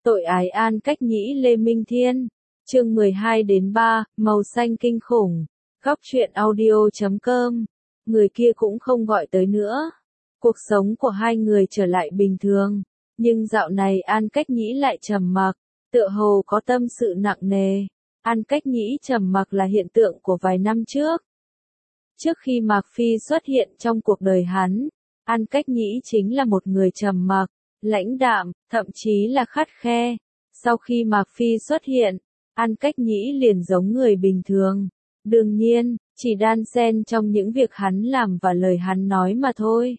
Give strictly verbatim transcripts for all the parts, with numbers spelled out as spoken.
Tội ái An Cách Nhĩ Lê Minh Thiên. Chương mười hai đến ba, màu xanh kinh khủng. Góc truyện audio chấm com. Người kia cũng không gọi tới nữa. Cuộc sống của hai người trở lại bình thường, nhưng dạo này An Cách Nhĩ lại trầm mặc, tựa hồ có tâm sự nặng nề. An Cách Nhĩ trầm mặc là hiện tượng của vài năm trước. Trước khi Mạc Phi xuất hiện trong cuộc đời hắn, An Cách Nhĩ chính là một người trầm mặc, lãnh đạm, thậm chí là khắt khe. Sau khi Mạc Phi xuất hiện, An Cách Nhĩ liền giống người bình thường. Đương nhiên, chỉ đan xen trong những việc hắn làm và lời hắn nói mà thôi.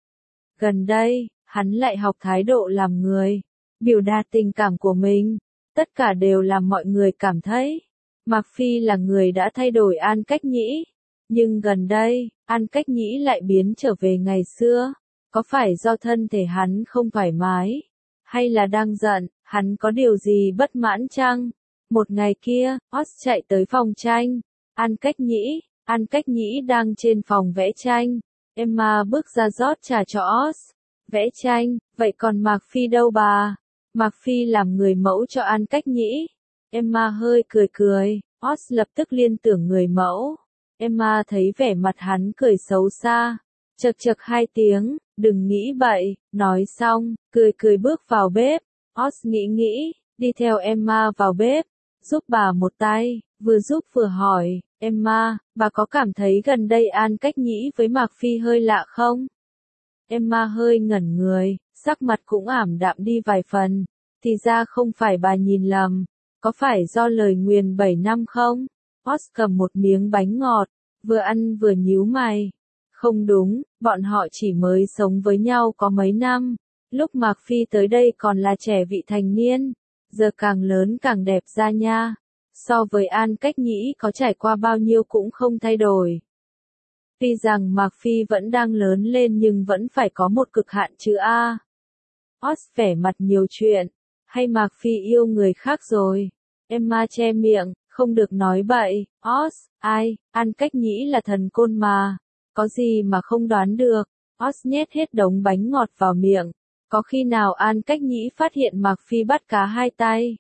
Gần đây, hắn lại học thái độ làm người, biểu đạt tình cảm của mình. Tất cả đều làm mọi người cảm thấy Mạc Phi là người đã thay đổi An Cách Nhĩ. Nhưng gần đây, An Cách Nhĩ lại biến trở về ngày xưa. Có phải do thân thể hắn không thoải mái? Hay là đang giận, hắn có điều gì bất mãn chăng? Một ngày kia, Oz chạy tới phòng tranh. An Cách Nhĩ, An Cách Nhĩ đang trên phòng vẽ tranh. Emma bước ra rót trà cho Oz. Vẽ tranh, vậy còn Mạc Phi đâu bà? Mạc Phi làm người mẫu cho An Cách Nhĩ. Emma hơi cười cười, Oz lập tức liên tưởng người mẫu. Emma thấy vẻ mặt hắn cười xấu xa. Chật chật hai tiếng, đừng nghĩ bậy, nói xong, cười cười bước vào bếp. Oz nghĩ nghĩ, đi theo Emma vào bếp, giúp bà một tay, vừa giúp vừa hỏi, Emma, bà có cảm thấy gần đây An Cách Nhĩ với Mạc Phi hơi lạ không? Emma hơi ngẩn người, sắc mặt cũng ảm đạm đi vài phần, thì ra không phải bà nhìn lầm, có phải do lời nguyền bảy năm không? Oz cầm một miếng bánh ngọt, vừa ăn vừa nhíu mày. Không đúng, bọn họ chỉ mới sống với nhau có mấy năm, lúc Mạc Phi tới đây còn là trẻ vị thành niên, giờ càng lớn càng đẹp ra nha. So với An Cách Nhĩ có trải qua bao nhiêu cũng không thay đổi. Tuy rằng Mạc Phi vẫn đang lớn lên nhưng vẫn phải có một cực hạn chứ a. Oz vẻ mặt nhiều chuyện, hay Mạc Phi yêu người khác rồi? Emma che miệng, không được nói bậy. Oz, ai, An Cách Nhĩ là thần côn mà, có gì mà không đoán được. Oz nhét hết đống bánh ngọt vào miệng. Có khi nào An Cách Nhĩ phát hiện Mạc Phi bắt cá hai tay,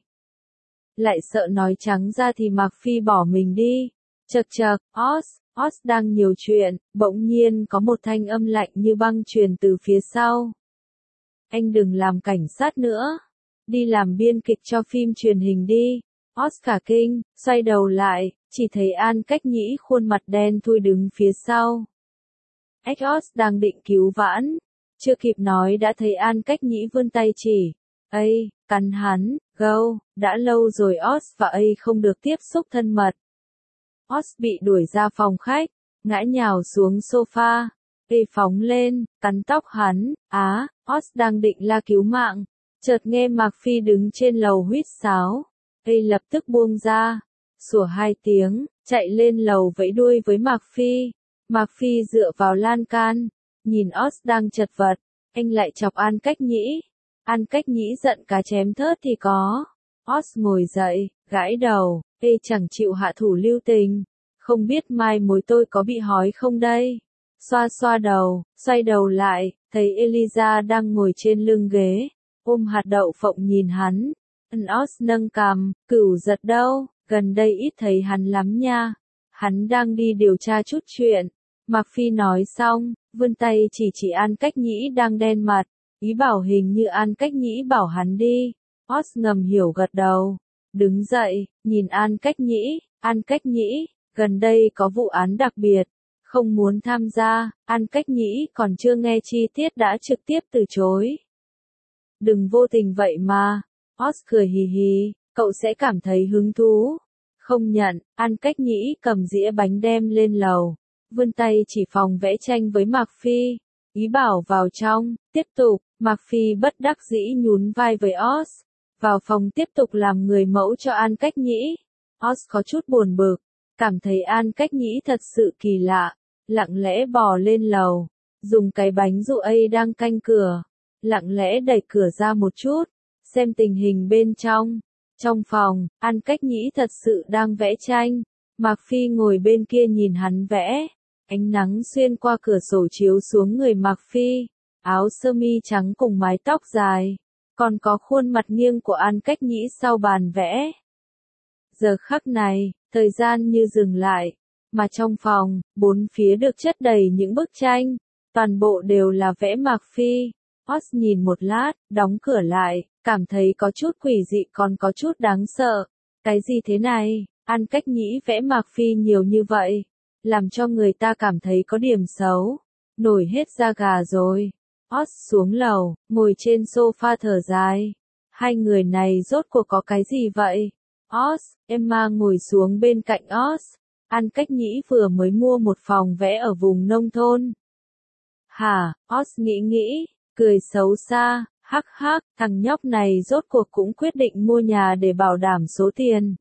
lại sợ nói trắng ra thì Mạc Phi bỏ mình đi? Chật chật, Oz, Oz đang nhiều chuyện, bỗng nhiên có một thanh âm lạnh như băng truyền từ phía sau. Anh đừng làm cảnh sát nữa, đi làm biên kịch cho phim truyền hình đi. Oz cả kinh, xoay đầu lại, chỉ thấy An Cách Nhĩ khuôn mặt đen thui đứng phía sau. Oz đang định cứu vãn, chưa kịp nói đã thấy An Cách Nhĩ vươn tay chỉ. Ây, cắn hắn, gâu, đã lâu rồi Oz và Ây không được tiếp xúc thân mật. Oz bị đuổi ra phòng khách, ngã nhào xuống sofa. Ây phóng lên, cắn tóc hắn. Á, Oz đang định la cứu mạng, chợt nghe Mạc Phi đứng trên lầu huýt sáo. Ây lập tức buông ra, sủa hai tiếng, chạy lên lầu vẫy đuôi với Mạc Phi. Mạc Phi dựa vào lan can, nhìn Oz đang chật vật, anh lại chọc An Cách Nhĩ. An Cách Nhĩ giận cá chém thớt thì có. Oz ngồi dậy, gãi đầu, ê chẳng chịu hạ thủ lưu tình. Không biết mai mối tôi có bị hói không đây? Xoa xoa đầu, xoay đầu lại, thấy Eliza đang ngồi trên lưng ghế, ôm hạt đậu phộng nhìn hắn. Oz nâng cằm, Cửu Giật đâu, gần đây ít thấy hắn lắm nha. Hắn đang đi điều tra chút chuyện. Mạc Phi nói xong, vươn tay chỉ chỉ An Cách Nhĩ đang đen mặt, ý bảo hình như An Cách Nhĩ bảo hắn đi. Oz ngầm hiểu gật đầu, đứng dậy, nhìn An Cách Nhĩ. An Cách Nhĩ, gần đây có vụ án đặc biệt, không muốn tham gia. An Cách Nhĩ còn chưa nghe chi tiết đã trực tiếp từ chối. Đừng vô tình vậy mà. Oz cười hì hì, cậu sẽ cảm thấy hứng thú. Không nhận. An Cách Nhĩ cầm dĩa bánh đem lên lầu, vươn tay chỉ phòng vẽ tranh với Mạc Phi, ý bảo vào trong. Tiếp tục. Mạc Phi bất đắc dĩ nhún vai với Oz, vào phòng tiếp tục làm người mẫu cho An Cách Nhĩ. Oz có chút buồn bực, cảm thấy An Cách Nhĩ thật sự kỳ lạ, lặng lẽ bò lên lầu, dùng cái bánh dụ Ây đang canh cửa, lặng lẽ đẩy cửa ra một chút, xem tình hình bên trong. Trong phòng, An Cách Nhĩ thật sự đang vẽ tranh. Mạc Phi ngồi bên kia nhìn hắn vẽ. Ánh nắng xuyên qua cửa sổ chiếu xuống người Mạc Phi, áo sơ mi trắng cùng mái tóc dài, còn có khuôn mặt nghiêng của An Cách Nhĩ sau bàn vẽ. Giờ khắc này, thời gian như dừng lại, mà trong phòng, bốn phía được chất đầy những bức tranh, toàn bộ đều là vẽ Mạc Phi. Oz nhìn một lát, đóng cửa lại, cảm thấy có chút quỷ dị còn có chút đáng sợ. Cái gì thế này? An Cách Nhĩ vẽ Mạc Phi nhiều như vậy, làm cho người ta cảm thấy có điểm xấu. Nổi hết da gà rồi. Oz xuống lầu, ngồi trên sofa thở dài. Hai người này rốt cuộc có cái gì vậy? Oz, Emma ngồi xuống bên cạnh Oz. An Cách Nhĩ vừa mới mua một phòng vẽ ở vùng nông thôn. Hả? Oz nghĩ nghĩ, cười xấu xa, hắc hắc, thằng nhóc này rốt cuộc cũng quyết định mua nhà để bảo đảm số tiền.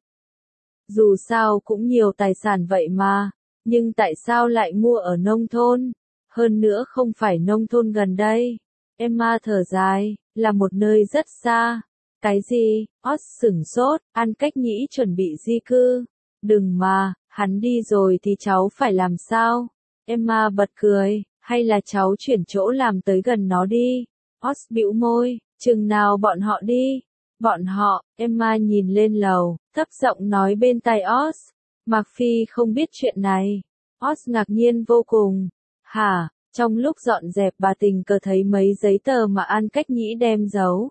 Dù sao cũng nhiều tài sản vậy mà, nhưng tại sao lại mua ở nông thôn? Hơn nữa không phải nông thôn gần đây. Emma thở dài, là một nơi rất xa. Cái gì? Oz sửng sốt, An Cách Nhĩ chuẩn bị di cư. Đừng mà, hắn đi rồi thì cháu phải làm sao? Emma bật cười, hay là cháu chuyển chỗ làm tới gần nó đi? Oz bĩu môi, chừng nào bọn họ đi? Bọn họ, Emma nhìn lên lầu, thấp giọng nói bên tai Oz. Mạc Phi không biết chuyện này. Oz ngạc nhiên vô cùng. Hả? Trong lúc dọn dẹp bà tình cờ thấy mấy giấy tờ mà An Cách Nhĩ đem giấu.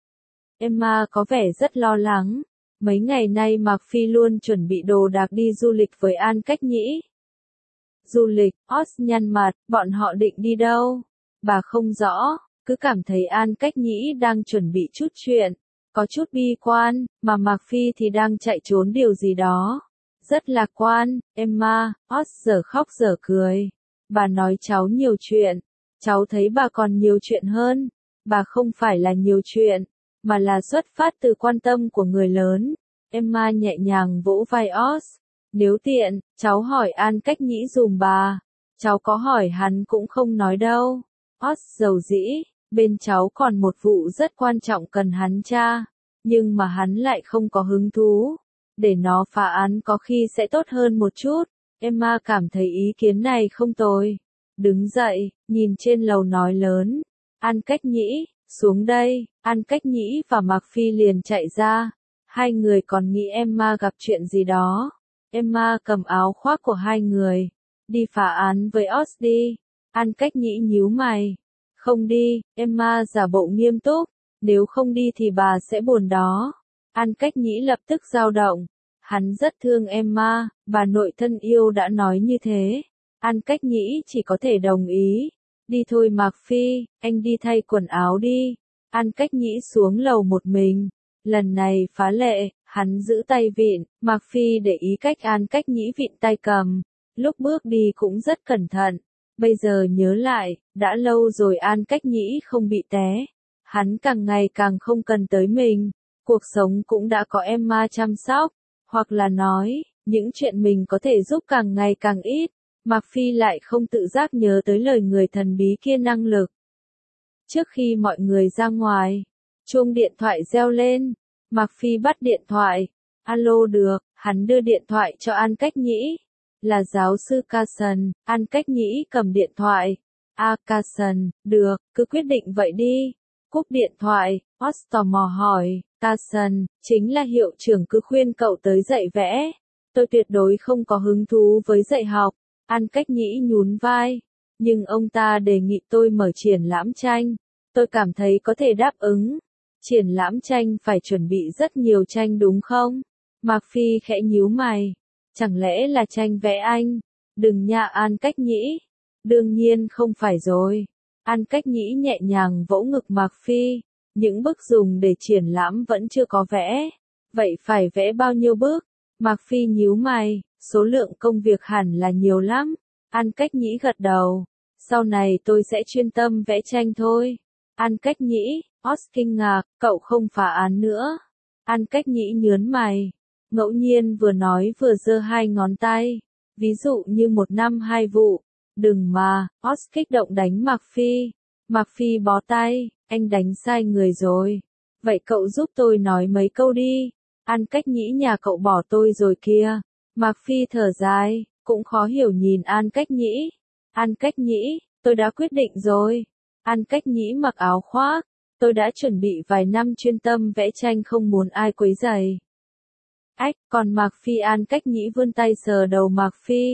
Emma có vẻ rất lo lắng. Mấy ngày nay Mạc Phi luôn chuẩn bị đồ đạc đi du lịch với An Cách Nhĩ. Du lịch, Oz nhăn mặt, bọn họ định đi đâu? Bà không rõ, cứ cảm thấy An Cách Nhĩ đang chuẩn bị chút chuyện. Có chút bi quan, mà Mạc Phi thì đang chạy trốn điều gì đó. Rất lạc quan, Emma, Oz giờ khóc giờ cười. Bà nói cháu nhiều chuyện. Cháu thấy bà còn nhiều chuyện hơn. Bà không phải là nhiều chuyện, mà là xuất phát từ quan tâm của người lớn. Emma nhẹ nhàng vỗ vai Oz. Nếu tiện, cháu hỏi An Cách Nhĩ dùm bà. Cháu có hỏi hắn cũng không nói đâu. Oz dầu dĩ, bên cháu còn một vụ rất quan trọng cần hắn tra. Nhưng mà hắn lại không có hứng thú. Để nó phá án có khi sẽ tốt hơn một chút. Emma cảm thấy ý kiến này không tồi. Đứng dậy, nhìn trên lầu nói lớn. An Cách Nhĩ, xuống đây. An Cách Nhĩ và Mạc Phi liền chạy ra. Hai người còn nghĩ Emma gặp chuyện gì đó. Emma cầm áo khoác của hai người. Đi phá án với Oz đi. An Cách Nhĩ nhíu mày. Không đi, Emma giả bộ nghiêm túc. Nếu không đi thì bà sẽ buồn đó. An Cách Nhĩ lập tức dao động. Hắn rất thương Emma, bà nội thân yêu đã nói như thế. An Cách Nhĩ chỉ có thể đồng ý. Đi thôi Mạc Phi, anh đi thay quần áo đi. An Cách Nhĩ xuống lầu một mình. Lần này phá lệ, hắn giữ tay vịn, Mạc Phi để ý cách An Cách Nhĩ vịn tay cầm. Lúc bước đi cũng rất cẩn thận. Bây giờ nhớ lại, đã lâu rồi An Cách Nhĩ không bị té. Hắn càng ngày càng không cần tới mình. Cuộc sống cũng đã có Emma chăm sóc. Hoặc là nói, những chuyện mình có thể giúp càng ngày càng ít. Mạc Phi lại không tự giác nhớ tới lời người thần bí kia năng lực. Trước khi mọi người ra ngoài, chuông điện thoại reo lên. Mạc Phi bắt điện thoại. Alo được, hắn đưa điện thoại cho An Cách Nhĩ. Là giáo sư Carson. An Cách Nhĩ cầm điện thoại. À Carson, được, cứ quyết định vậy đi. Cúp điện thoại, Oz tò mò hỏi. Carson, chính là hiệu trưởng cứ khuyên cậu tới dạy vẽ. Tôi tuyệt đối không có hứng thú với dạy học. An Cách Nhĩ nhún vai. Nhưng ông ta đề nghị tôi mở triển lãm tranh. Tôi cảm thấy có thể đáp ứng. Triển lãm tranh phải chuẩn bị rất nhiều tranh đúng không? Mạc Phi khẽ nhíu mày. Chẳng lẽ là tranh vẽ anh? Đừng nha An Cách Nhĩ. Đương nhiên không phải rồi. An Cách Nhĩ nhẹ nhàng vỗ ngực Mạc Phi. Những bức dùng để triển lãm vẫn chưa có vẽ. Vậy phải vẽ bao nhiêu bức? Mạc Phi nhíu mày. Số lượng công việc hẳn là nhiều lắm. An Cách Nhĩ gật đầu. Sau này tôi sẽ chuyên tâm vẽ tranh thôi. An Cách Nhĩ, Oz kinh ngạc, cậu không phá án nữa. An Cách Nhĩ nhớn mày. Ngẫu nhiên vừa nói vừa giơ hai ngón tay. Ví dụ như một năm hai vụ. Đừng mà, Oz kích động đánh Mạc Phi. Mạc Phi bó tay, anh đánh sai người rồi. Vậy cậu giúp tôi nói mấy câu đi. An Cách Nhĩ nhà cậu bỏ tôi rồi kia. Mạc Phi thở dài, cũng khó hiểu nhìn An Cách Nhĩ. An Cách Nhĩ, tôi đã quyết định rồi. An Cách Nhĩ mặc áo khoác. Tôi đã chuẩn bị vài năm chuyên tâm vẽ tranh không muốn ai quấy rầy. Ách, còn Mạc Phi An Cách Nhĩ vươn tay sờ đầu Mạc Phi.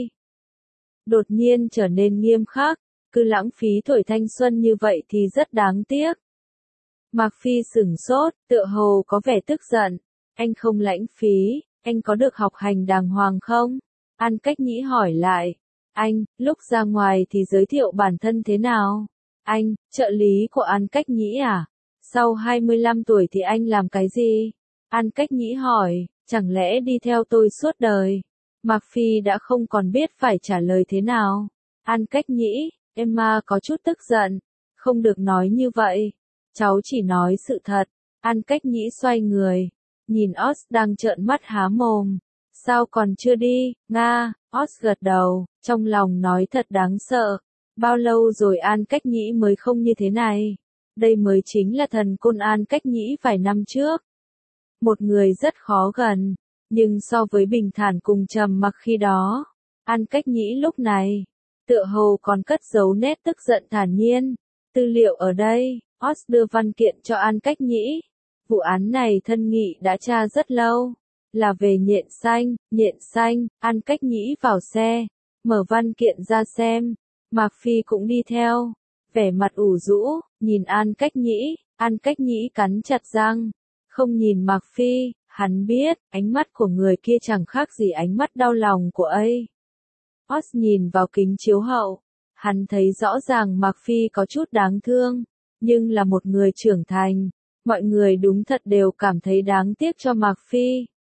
Đột nhiên trở nên nghiêm khắc, cứ lãng phí tuổi thanh xuân như vậy thì rất đáng tiếc. Mạc Phi sửng sốt, tựa hồ có vẻ tức giận. Anh không lãng phí, anh có được học hành đàng hoàng không? An Cách Nhĩ hỏi lại. Anh, lúc ra ngoài thì giới thiệu bản thân thế nào? Anh, trợ lý của An Cách Nhĩ à? Sau hai mươi lăm tuổi thì anh làm cái gì? An Cách Nhĩ hỏi, chẳng lẽ đi theo tôi suốt đời? Mạc Phi đã không còn biết phải trả lời thế nào. An Cách Nhĩ, Emma có chút tức giận. Không được nói như vậy. Cháu chỉ nói sự thật. An Cách Nhĩ xoay người. Nhìn Oz đang trợn mắt há mồm. Sao còn chưa đi, Nga? Oz gật đầu, trong lòng nói thật đáng sợ. Bao lâu rồi An Cách Nhĩ mới không như thế này? Đây mới chính là thần côn An Cách Nhĩ vài năm trước. Một người rất khó gần, nhưng so với bình thản cùng trầm mặc khi đó, An Cách Nhĩ lúc này, tựa hồ còn cất giấu nét tức giận thản nhiên. Tư liệu ở đây, Oz đưa văn kiện cho An Cách Nhĩ. Vụ án này Thân Nghị đã tra rất lâu, là về nhện xanh, nhện xanh. An Cách Nhĩ vào xe, mở văn kiện ra xem. Mạc Phi cũng đi theo, vẻ mặt ủ rũ, nhìn An Cách Nhĩ. An Cách Nhĩ cắn chặt răng, không nhìn Mạc Phi. Hắn biết, ánh mắt của người kia chẳng khác gì ánh mắt đau lòng của ấy. Oz nhìn vào kính chiếu hậu, hắn thấy rõ ràng Mạc Phi có chút đáng thương, nhưng là một người trưởng thành. Mọi người đúng thật đều cảm thấy đáng tiếc cho Mạc Phi.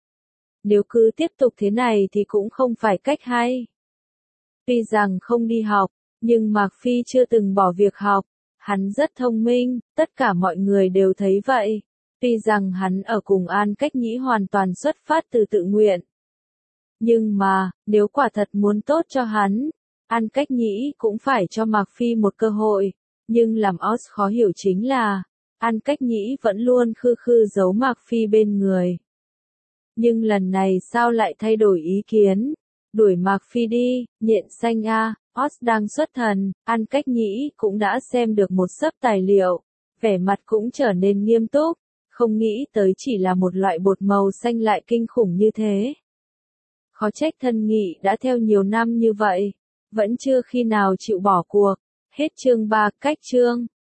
Nếu cứ tiếp tục thế này thì cũng không phải cách hay. Tuy rằng không đi học, nhưng Mạc Phi chưa từng bỏ việc học. Hắn rất thông minh, tất cả mọi người đều thấy vậy. Tuy rằng hắn ở cùng An Cách Nhĩ hoàn toàn xuất phát từ tự nguyện. Nhưng mà, nếu quả thật muốn tốt cho hắn, An Cách Nhĩ cũng phải cho Mạc Phi một cơ hội. Nhưng làm Oz khó hiểu chính là, An Cách Nhĩ vẫn luôn khư khư giấu Mạc Phi bên người. Nhưng lần này sao lại thay đổi ý kiến? Đuổi Mạc Phi đi, nhện xanh a. Oz đang xuất thần, An Cách Nhĩ cũng đã xem được một xấp tài liệu. Vẻ mặt cũng trở nên nghiêm túc, không nghĩ tới chỉ là một loại bột màu xanh lại kinh khủng như thế. Khó trách Thân Nghị đã theo nhiều năm như vậy, vẫn chưa khi nào chịu bỏ cuộc. Hết chương ba, cách chương.